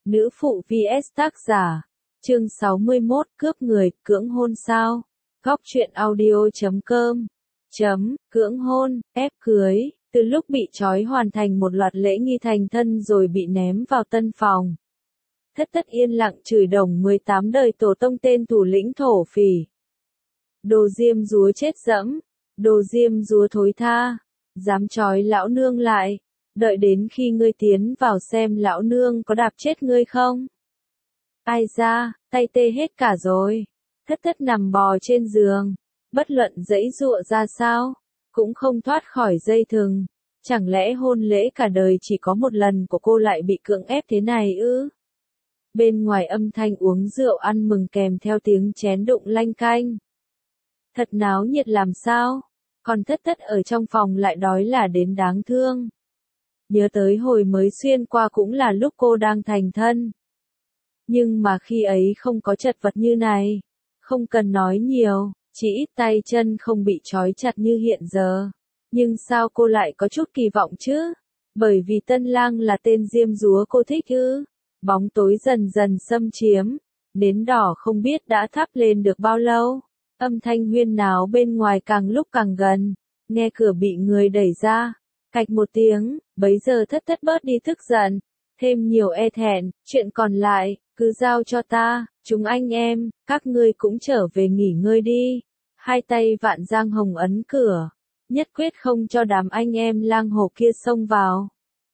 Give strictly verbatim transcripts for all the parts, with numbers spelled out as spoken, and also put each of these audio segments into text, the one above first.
Nữ phụ vs tác giả. Chương sáu mươi mốt, cướp người, cưỡng hôn sao? Góc truyện audio chấm com. Chấm, cưỡng hôn, ép cưới, từ lúc bị trói hoàn thành một loạt lễ nghi thành thân rồi bị ném vào tân phòng. Thất thất yên lặng chửi đồng mười tám đời tổ tông tên thủ lĩnh thổ phỉ. Đồ diêm dúa chết dẫm, đồ diêm dúa thối tha, dám trói lão nương lại, đợi đến khi ngươi tiến vào xem lão nương có đạp chết ngươi không. Ai ra, tay tê hết cả rồi. Thất thất nằm bò trên giường, bất luận giãy giụa ra sao, cũng không thoát khỏi dây thừng. Chẳng lẽ hôn lễ cả đời chỉ có một lần của cô lại bị cưỡng ép thế này ư? Bên ngoài âm thanh uống rượu ăn mừng kèm theo tiếng chén đụng lanh canh. Thật náo nhiệt làm sao, còn thất thất ở trong phòng lại đói là đến đáng thương. Nhớ tới hồi mới xuyên qua cũng là lúc cô đang thành thân. Nhưng mà khi ấy không có chật vật như này. Không cần nói nhiều, chỉ ít tay chân không bị trói chặt như hiện giờ. Nhưng sao cô lại có chút kỳ vọng chứ? Bởi vì tân lang là tên diêm dúa cô thích ư? Bóng tối dần dần xâm chiếm, nến đỏ không biết đã thắp lên được bao lâu. Âm thanh huyên náo bên ngoài càng lúc càng gần, nghe cửa bị người đẩy ra. Cạch một tiếng, bấy giờ thất thất bớt đi tức giận, thêm nhiều e thẹn, chuyện còn lại, cứ giao cho ta, chúng anh em, các ngươi cũng trở về nghỉ ngơi đi. Hai tay Vạn Giang Hồng ấn cửa, nhất quyết không cho đám anh em lang hồ kia xông vào.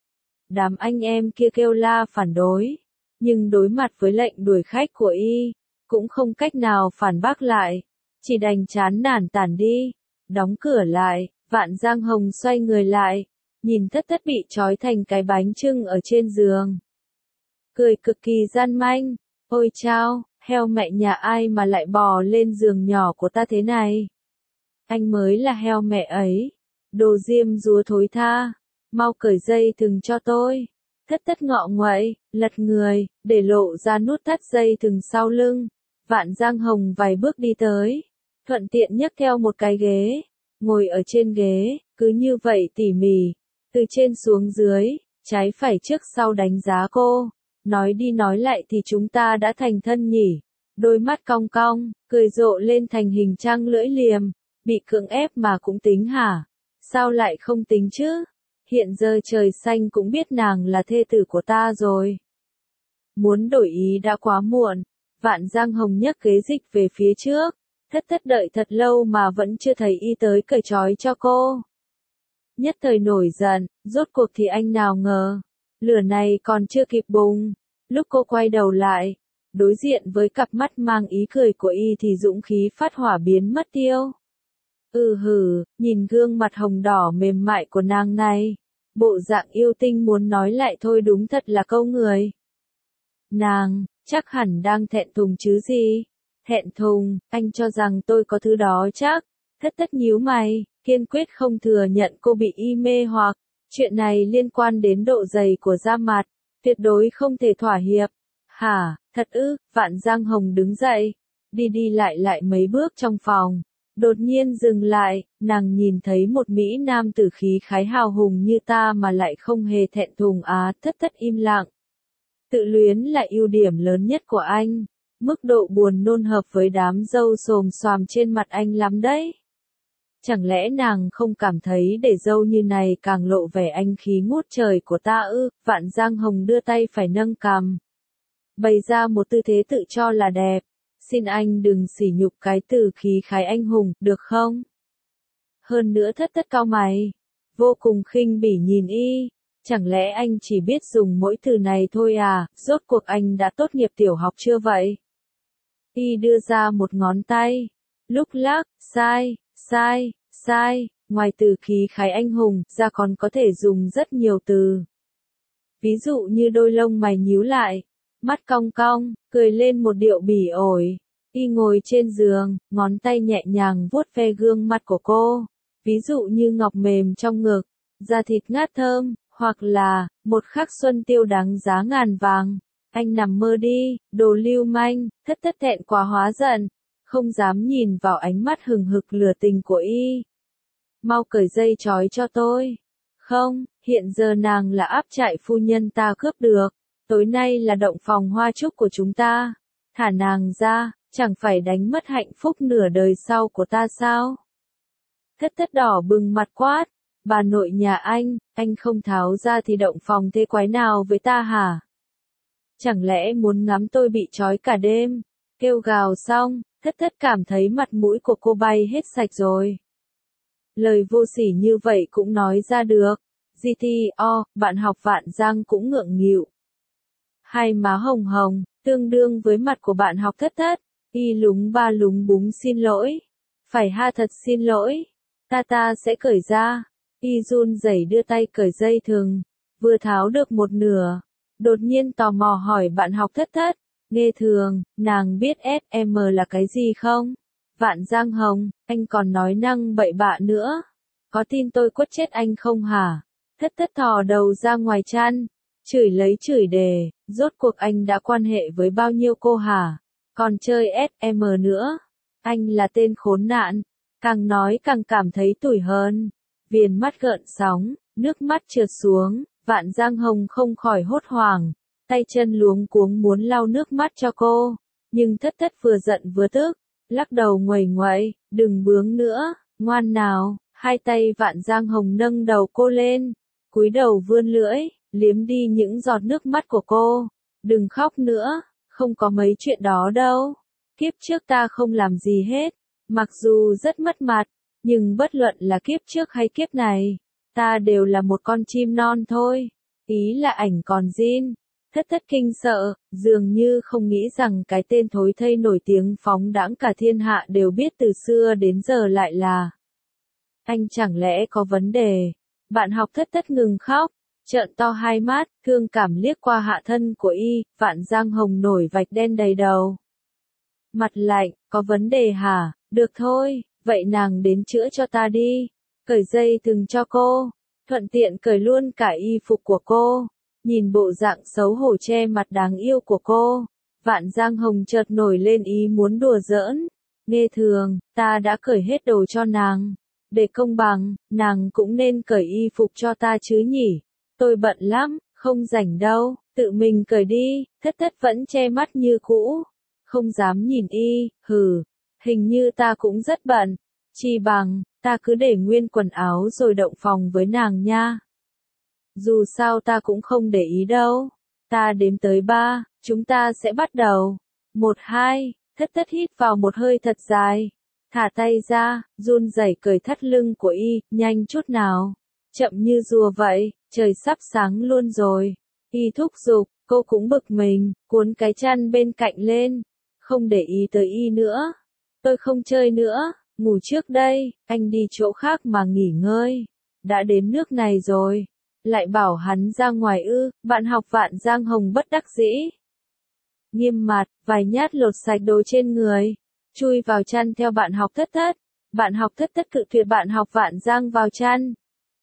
Đám anh em kia kêu la phản đối, nhưng đối mặt với lệnh đuổi khách của y, cũng không cách nào phản bác lại, chỉ đành chán nản tản đi, đóng cửa lại. Vạn Giang Hồng xoay người lại, nhìn thất thất bị trói thành cái bánh chưng ở trên giường. Cười cực kỳ gian manh, ôi chao, heo mẹ nhà ai mà lại bò lên giường nhỏ của ta thế này. Anh mới là heo mẹ ấy, đồ diêm dúa thối tha, mau cởi dây thừng cho tôi. Thất thất ngọ nguậy, lật người, để lộ ra nút thắt dây thừng sau lưng. Vạn Giang Hồng vài bước đi tới, thuận tiện nhấc theo một cái ghế. Ngồi ở trên ghế, cứ như vậy tỉ mỉ, từ trên xuống dưới, trái phải trước sau đánh giá cô. Nói đi nói lại thì chúng ta đã thành thân nhỉ. Đôi mắt cong cong, cười rộ lên thành hình trăng lưỡi liềm. Bị cưỡng ép mà cũng tính hả? Sao lại không tính chứ? Hiện giờ trời xanh cũng biết nàng là thê tử của ta rồi. Muốn đổi ý đã quá muộn. Vạn Giang Hồng nhấc ghế dịch về phía trước. Thất thất đợi thật lâu mà vẫn chưa thấy y tới cởi trói cho cô. Nhất thời nổi giận, rốt cuộc thì anh nào ngờ. Lửa này còn chưa kịp bùng. Lúc cô quay đầu lại, đối diện với cặp mắt mang ý cười của y thì dũng khí phát hỏa biến mất tiêu. Ừ hừ, nhìn gương mặt hồng đỏ mềm mại của nàng này. Bộ dạng yêu tinh muốn nói lại thôi đúng thật là câu người. Nàng, chắc hẳn đang thẹn thùng chứ gì? Thẹn thùng, anh cho rằng tôi có thứ đó chắc. Thất thất nhíu mày, kiên quyết không thừa nhận cô bị y mê hoặc. Chuyện này liên quan đến độ dày của da mặt, tuyệt đối không thể thỏa hiệp. Hả, thật ư? Vạn Giang Hồng đứng dậy, đi đi lại lại mấy bước trong phòng. Đột nhiên dừng lại, nàng nhìn thấy một Mỹ Nam tử khí khái hào hùng như ta mà lại không hề thẹn thùng á. Thất thất im lặng. Tự luyến là ưu điểm lớn nhất của anh. Mức độ buồn nôn hợp với đám râu xồm xoàm trên mặt anh lắm đấy. Chẳng lẽ nàng không cảm thấy để râu như này càng lộ vẻ anh khí ngút trời của ta ư? Vạn Giang Hồng đưa tay phải nâng cằm, bày ra một tư thế tự cho là đẹp. Xin anh đừng sỉ nhục cái từ khí khái anh hùng, được không? Hơn nữa thất thất cau mày, vô cùng khinh bỉ nhìn y. Chẳng lẽ anh chỉ biết dùng mỗi từ này thôi à? Rốt cuộc anh đã tốt nghiệp tiểu học chưa vậy? Y đưa ra một ngón tay, lúc lắc, sai, sai, sai, ngoài từ khí khái anh hùng, ra còn có thể dùng rất nhiều từ. Ví dụ như đôi lông mày nhíu lại, mắt cong cong, cười lên một điệu bỉ ổi. Y ngồi trên giường, ngón tay nhẹ nhàng vuốt ve gương mặt của cô. Ví dụ như ngọc mềm trong ngực, da thịt ngát thơm, hoặc là, một khắc xuân tiêu đáng giá ngàn vàng. Anh nằm mơ đi, đồ lưu manh. Thất thất thẹn quá hóa giận, không dám nhìn vào ánh mắt hừng hực lửa tình của y. Mau cởi dây trói cho tôi. Không, hiện giờ nàng là áp trại phu nhân ta cướp được. tối nay là động phòng hoa chúc của chúng ta. Thả nàng ra, chẳng phải đánh mất hạnh phúc nửa đời sau của ta sao? Thất thất đỏ bừng mặt quát, bà nội nhà anh, anh không tháo ra thì động phòng thế quái nào với ta hả? Chẳng lẽ muốn ngắm tôi bị trói cả đêm? Kêu gào xong, thất thất cảm thấy mặt mũi của cô bay hết sạch rồi. Lời vô sỉ như vậy cũng nói ra được. giê tê o, bạn học Vạn Giang cũng ngượng nghịu. Hai má hồng hồng, tương đương với mặt của bạn học thất thất. Y lúng ba lúng búng xin lỗi. Phải ha, thật xin lỗi. Ta ta sẽ cởi ra. Y run rẩy đưa tay cởi dây thừng. Vừa tháo được một nửa. Đột nhiên tò mò hỏi bạn học thất thất. Nghe thường, nàng biết ét em là cái gì không? Vạn Giang Hồng, anh còn nói năng bậy bạ nữa. Có tin tôi quất chết anh không hả? Thất thất thò đầu ra ngoài chăn. Chửi lấy chửi đề, rốt cuộc anh đã quan hệ với bao nhiêu cô hả? Còn chơi ét em nữa. Anh là tên khốn nạn. Càng nói càng cảm thấy tủi hơn. Viền mắt gợn sóng, nước mắt trượt xuống, Vạn Giang Hồng không khỏi hốt hoảng. Tay chân luống cuống muốn lau nước mắt cho cô. Nhưng thất thất vừa giận vừa tức. Lắc đầu nguầy nguậy, đừng bướng nữa, ngoan nào. Hai tay Vạn Giang Hồng nâng đầu cô lên. Cúi đầu vươn lưỡi, liếm đi những giọt nước mắt của cô. Đừng khóc nữa, không có mấy chuyện đó đâu. Kiếp trước ta không làm gì hết. Mặc dù rất mất mặt, nhưng bất luận là kiếp trước hay kiếp này, ta đều là một con chim non thôi. Ý là ảnh còn zin. Thất thất kinh sợ, dường như không nghĩ rằng cái tên thối thây nổi tiếng phóng đãng cả thiên hạ đều biết từ xưa đến giờ lại là anh. Chẳng lẽ có vấn đề? Bạn học thất thất ngừng khóc, trợn to hai mắt, thương cảm liếc qua hạ thân của y. Vạn Giang Hồng nổi vạch đen đầy đầu. Mặt lạnh, có vấn đề hả? Được thôi, vậy nàng đến chữa cho ta đi. Cởi dây thừng cho cô, thuận tiện cởi luôn cả y phục của cô. Nhìn bộ dạng xấu hổ che mặt đáng yêu của cô, Vạn Giang Hồng chợt nổi lên ý muốn đùa giỡn. Nghe thường, ta đã cởi hết đồ cho nàng. Để công bằng, nàng cũng nên cởi y phục cho ta chứ nhỉ. Tôi bận lắm, không rảnh đâu, tự mình cởi đi. Thất thất vẫn che mắt như cũ. Không dám nhìn y, hừ. Hình như ta cũng rất bận. Chi bằng, ta cứ để nguyên quần áo rồi động phòng với nàng nha. Dù sao ta cũng không để ý đâu. Ta đếm tới ba, chúng ta sẽ bắt đầu. Một hai, thất thất hít vào một hơi thật dài. Thả tay ra, run rẩy cởi thắt lưng của y, nhanh chút nào. Chậm như rùa vậy, trời sắp sáng luôn rồi. Y thúc giục, cô cũng bực mình, cuốn cái chăn bên cạnh lên. Không để ý tới y nữa. Tôi không chơi nữa, ngủ trước đây, anh đi chỗ khác mà nghỉ ngơi. Đã đến nước này rồi. Lại bảo hắn ra ngoài ư? Bạn học Vạn Giang Hồng bất đắc dĩ. Nghiêm mặt, vài nhát lột sạch đồ trên người. Chui vào chăn theo bạn học thất thất. Bạn học thất thất cự tuyệt bạn học Vạn Giang vào chăn.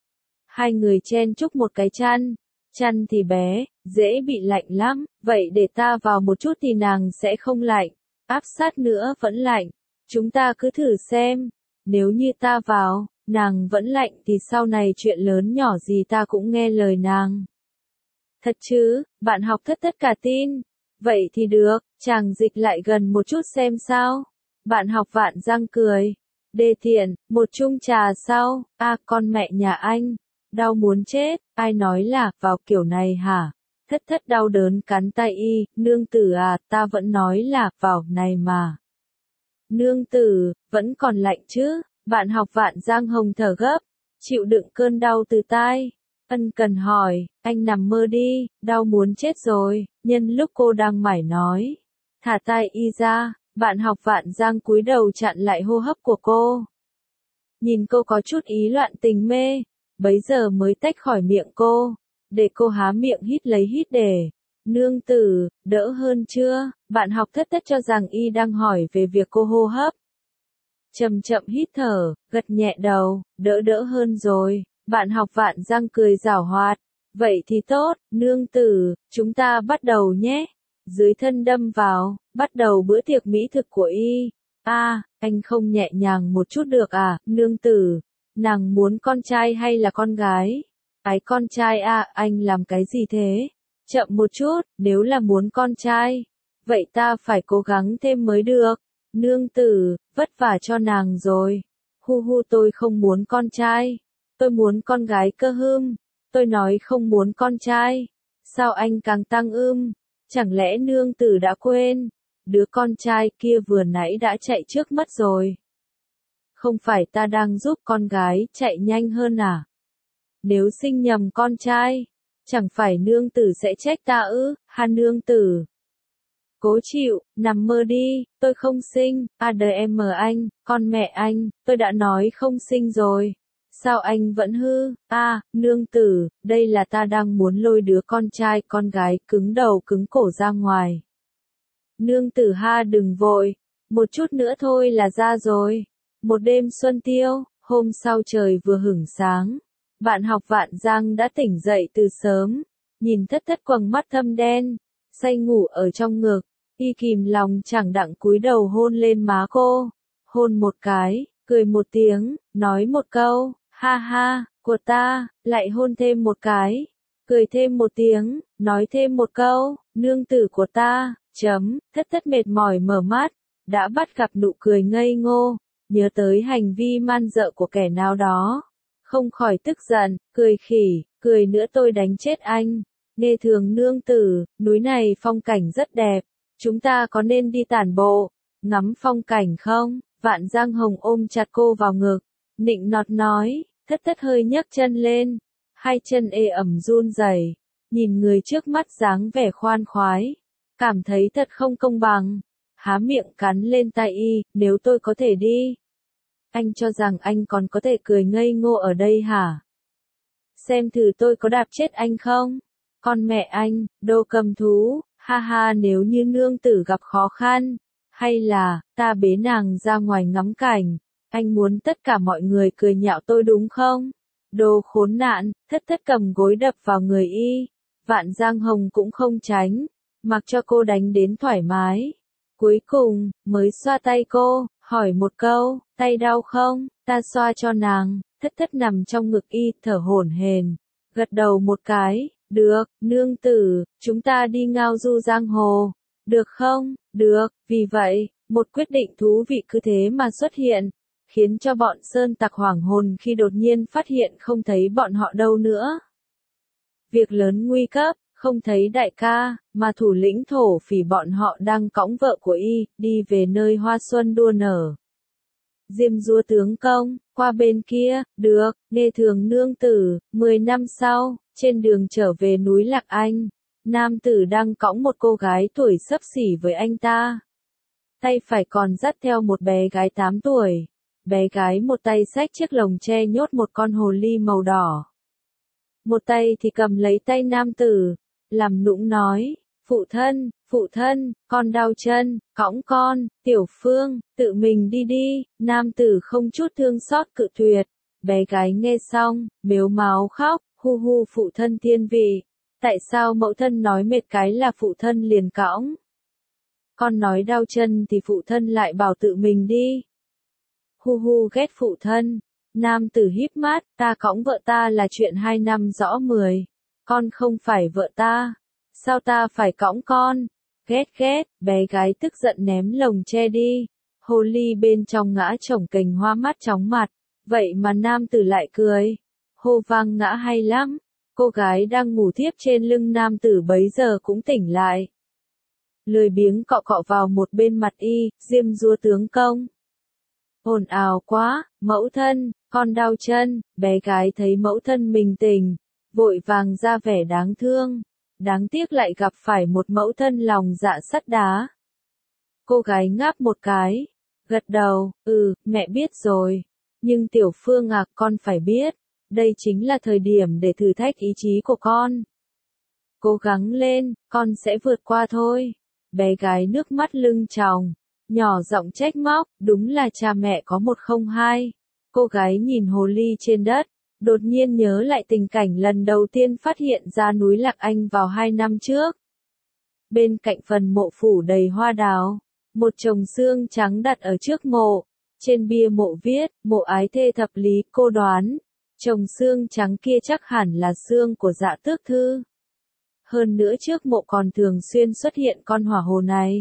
Hai người chen chúc một cái chăn. Chăn thì bé, dễ bị lạnh lắm. Vậy để ta vào một chút thì nàng sẽ không lạnh. Áp sát nữa vẫn lạnh. Chúng ta cứ thử xem. Nếu như ta vào, nàng vẫn lạnh thì sau này chuyện lớn nhỏ gì ta cũng nghe lời nàng. Thật chứ? Bạn học thất thất cả tin. Vậy thì được, chàng dịch lại gần một chút xem sao. Bạn học Vạn Giang cười. Đê tiện, một chung trà sau. A à, con mẹ nhà anh. Đau muốn chết, ai nói là vào kiểu này hả? Thất thất đau đớn cắn tay y. Nương tử à, ta vẫn nói là vào này mà. Nương tử, vẫn còn lạnh chứ? Bạn học Vạn Giang Hồng thở gấp, chịu đựng cơn đau từ tai. Ân cần hỏi, anh nằm mơ đi, đau muốn chết rồi. Nhân lúc cô đang mải nói, thả tay y ra. Bạn học Vạn Giang cúi đầu chặn lại hô hấp của cô. Nhìn cô có chút ý loạn tình mê, bấy giờ mới tách khỏi miệng cô, để cô há miệng hít lấy hít để. Nương tử, đỡ hơn chưa? Bạn học thất thất cho rằng y đang hỏi về việc cô hô hấp. Chậm chậm hít thở, gật nhẹ đầu, đỡ đỡ hơn rồi. Bạn học Vạn Giang cười giảo hoạt. Vậy thì tốt, nương tử, chúng ta bắt đầu nhé. Dưới thân đâm vào, bắt đầu bữa tiệc mỹ thực của y. A, à, anh không nhẹ nhàng một chút được à, nương tử. Nàng muốn con trai hay là con gái? Ái con trai à, anh làm cái gì thế? chậm một chút, nếu là muốn con trai, vậy ta phải cố gắng thêm mới được. Nương tử, vất vả cho nàng rồi. Hu hu tôi không muốn con trai, tôi muốn con gái cơ hưm. Tôi nói không muốn con trai. Sao anh càng tăng ưm? Chẳng lẽ nương tử đã quên? Đứa con trai kia vừa nãy đã chạy trước mất rồi. Không phải ta đang giúp con gái chạy nhanh hơn à? Nếu sinh nhầm con trai, chẳng phải nương tử sẽ trách ta ư? Ha nương tử. Cố chịu, nằm mơ đi, tôi không sinh, a đờ em anh, con mẹ anh, tôi đã nói không sinh rồi. Sao anh vẫn hư, a à, nương tử, đây là ta đang muốn lôi đứa con trai con gái cứng đầu cứng cổ ra ngoài. Nương tử ha đừng vội, một chút nữa thôi là ra rồi. Một đêm xuân tiêu, hôm sau trời vừa hửng sáng. Bạn học Vạn Giang đã tỉnh dậy từ sớm, nhìn thất thất quầng mắt thâm đen, say ngủ ở trong ngực, y kìm lòng chẳng đặng cúi đầu hôn lên má cô, hôn một cái, cười một tiếng, nói một câu, ha ha, của ta, lại hôn thêm một cái, cười thêm một tiếng, nói thêm một câu, nương tử của ta, chấm, thất thất mệt mỏi mở mắt, đã bắt gặp nụ cười ngây ngô, nhớ tới hành vi man dợ của kẻ nào đó. Không khỏi tức giận, cười khỉ, cười nữa tôi đánh chết anh. Nghe thường nương tử, núi này phong cảnh rất đẹp, chúng ta có nên đi tản bộ, ngắm phong cảnh không? Vạn Giang Hồng ôm chặt cô vào ngực, nịnh nọt nói, thất thất hơi nhấc chân lên, hai chân ê ẩm run rẩy, nhìn người trước mắt dáng vẻ khoan khoái, cảm thấy thật không công bằng, há miệng cắn lên tai y, nếu tôi có thể đi. Anh cho rằng anh còn có thể cười ngây ngô ở đây hả? Xem thử tôi có đạp chết anh không? Con mẹ anh, đồ cầm thú, ha ha nếu như nương tử gặp khó khăn, hay là, ta bế nàng ra ngoài ngắm cảnh, anh muốn tất cả mọi người cười nhạo tôi đúng không? Đồ khốn nạn, thất thất cầm gối đập vào người y, Vạn Giang Hồng cũng không tránh, mặc cho cô đánh đến thoải mái. Cuối cùng, mới xoa tay cô, hỏi một câu, tay đau không, ta xoa cho nàng, thất thất nằm trong ngực y, thở hổn hển, gật đầu một cái, được, nương tử, chúng ta đi ngao du giang hồ, được không, được, vì vậy, một quyết định thú vị cứ thế mà xuất hiện, khiến cho bọn sơn tặc hoảng hồn khi đột nhiên phát hiện không thấy bọn họ đâu nữa. Việc lớn nguy cấp. Không thấy đại ca, mà thủ lĩnh thổ phỉ bọn họ đang cõng vợ của y, đi về nơi hoa xuân đua nở. Diêm dúa tướng công, qua bên kia, được, nghe thường nương tử, mười năm sau, trên đường trở về núi Lạc Anh, nam tử đang cõng một cô gái tuổi xấp xỉ với anh ta. Tay phải còn dắt theo một bé gái tám tuổi, bé gái một tay xách chiếc lồng tre nhốt một con hồ ly màu đỏ. Một tay thì cầm lấy tay nam tử, làm nũng nói, phụ thân, phụ thân, con đau chân, cõng con, tiểu phương, tự mình đi đi, nam tử không chút thương xót cự tuyệt, bé gái nghe xong, mếu máo khóc, hu hu phụ thân thiên vị, tại sao mẫu thân nói mệt cái là phụ thân liền cõng? Con nói đau chân thì phụ thân lại bảo tự mình đi. Hu hu ghét phụ thân, nam tử híp mắt, ta cõng vợ ta là chuyện hai năm rõ mười. Con không phải vợ ta, sao ta phải cõng con? Ghét ghét, bé gái tức giận ném lồng tre đi. Hồ ly bên trong ngã chổng kềnh hoa mắt chóng mặt, vậy mà nam tử lại cười. Hô vang ngã hay lắm, cô gái đang ngủ thiếp trên lưng nam tử bấy giờ cũng tỉnh lại. Lười biếng cọ cọ vào một bên mặt y, diêm dúa tướng công. Ồn ào quá, mẫu thân, con đau chân, bé gái thấy mẫu thân mình tỉnh. Vội vàng ra vẻ đáng thương, đáng tiếc lại gặp phải một mẫu thân lòng dạ sắt đá. Cô gái ngáp một cái, gật đầu, ừ, mẹ biết rồi, nhưng tiểu phương à, con phải biết, đây chính là thời điểm để thử thách ý chí của con. Cố gắng lên, con sẽ vượt qua thôi. Bé gái nước mắt lưng tròng, nhỏ giọng trách móc, đúng là cha mẹ có một không hai. Cô gái nhìn hồ ly trên đất. Đột nhiên nhớ lại tình cảnh lần đầu tiên phát hiện ra núi Lạc Anh vào hai năm trước. Bên cạnh phần mộ phủ đầy hoa đào, một chồng xương trắng đặt ở trước mộ. Trên bia mộ viết, mộ ái thê thập lý, cô đoán. Chồng xương trắng kia chắc hẳn là xương của Dạ Tước Thư. Hơn nữa trước mộ còn thường xuyên xuất hiện con hỏa hồ này.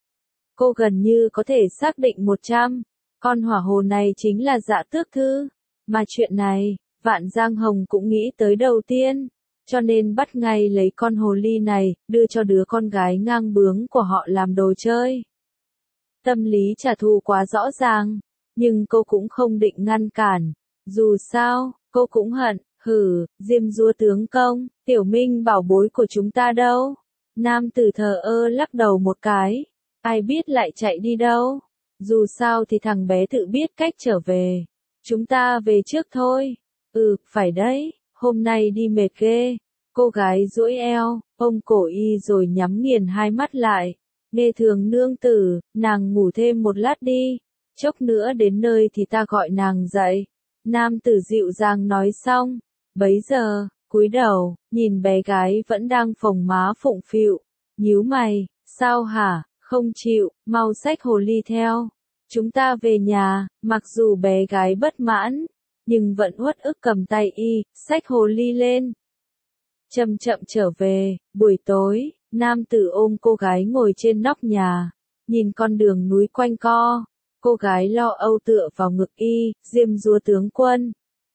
Cô gần như có thể xác định một trăm, con hỏa hồ này chính là Dạ Tước Thư. Mà chuyện này, Vạn Giang Hồng cũng nghĩ tới đầu tiên, cho nên bắt ngay lấy con hồ ly này, đưa cho đứa con gái ngang bướng của họ làm đồ chơi. Tâm lý trả thù quá rõ ràng, nhưng cô cũng không định ngăn cản. Dù sao, cô cũng hận, hử, Diêm Dúa tướng công, Tiểu Minh bảo bối của chúng ta đâu? Nam tử thờ ơ lắc đầu một cái, ai biết lại chạy đi đâu? Dù sao thì thằng bé tự biết cách trở về. Chúng ta về trước thôi. Ừ, phải đấy, hôm nay đi mệt ghê. Cô gái duỗi eo, ôm cổ y rồi nhắm nghiền hai mắt lại. Nghe Thường nương tử, nàng ngủ thêm một lát đi. Chốc nữa đến nơi thì ta gọi nàng dậy. Nam tử dịu dàng nói xong. Bấy giờ, cúi đầu, nhìn bé gái vẫn đang phồng má phụng phịu. Nhíu mày, sao hả, không chịu, mau xách hồ ly theo. Chúng ta về nhà, mặc dù bé gái bất mãn, nhưng vẫn uất ức cầm tay y, xách hồ ly lên. Chậm chậm trở về, buổi tối, nam tử ôm cô gái ngồi trên nóc nhà, nhìn con đường núi quanh co, cô gái lo âu tựa vào ngực y, Diêm Dúa tướng quân.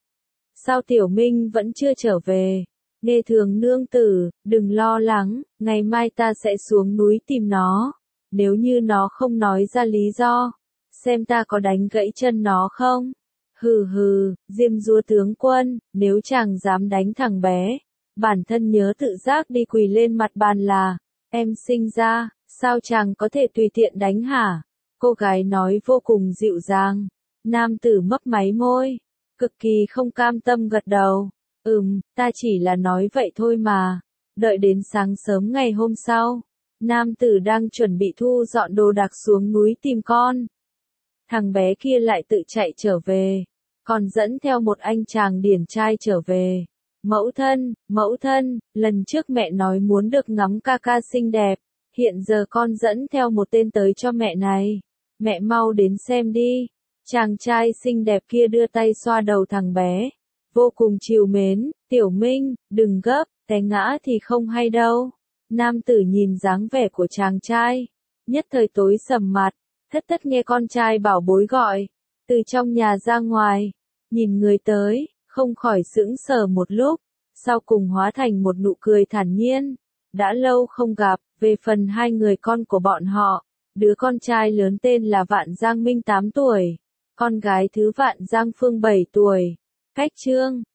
Sao Tiểu Minh vẫn chưa trở về? Nghe Thường nương tử, đừng lo lắng, ngày mai ta sẽ xuống núi tìm nó, nếu như nó không nói ra lý do, xem ta có đánh gãy chân nó không? Hừ hừ, Diêm Dúa tướng quân, nếu chàng dám đánh thằng bé, bản thân nhớ tự giác đi quỳ lên mặt bàn là, em sinh ra, sao chàng có thể tùy tiện đánh hả? Cô gái nói vô cùng dịu dàng. Nam tử mấp máy môi, cực kỳ không cam tâm gật đầu. Ừm, ta chỉ là nói vậy thôi mà. Đợi đến sáng sớm ngày hôm sau, nam tử đang chuẩn bị thu dọn đồ đạc xuống núi tìm con. Thằng bé kia lại tự chạy trở về, còn dẫn theo một anh chàng điển trai trở về. Mẫu thân, mẫu thân, lần trước mẹ nói muốn được ngắm ca ca xinh đẹp, hiện giờ con dẫn theo một tên tới cho mẹ này. Mẹ mau đến xem đi. Chàng trai xinh đẹp kia đưa tay xoa đầu thằng bé, vô cùng trìu mến. Tiểu Minh, đừng gấp, té ngã thì không hay đâu. Nam tử nhìn dáng vẻ của chàng trai, nhất thời tối sầm mặt, thất thất nghe con trai bảo bối gọi, từ trong nhà ra ngoài, nhìn người tới, không khỏi sững sờ một lúc, sau cùng hóa thành một nụ cười thản nhiên. Đã lâu không gặp, về phần hai người con của bọn họ, đứa con trai lớn tên là Vạn Giang Minh tám tuổi, con gái thứ Vạn Giang Phương bảy tuổi. Cách chương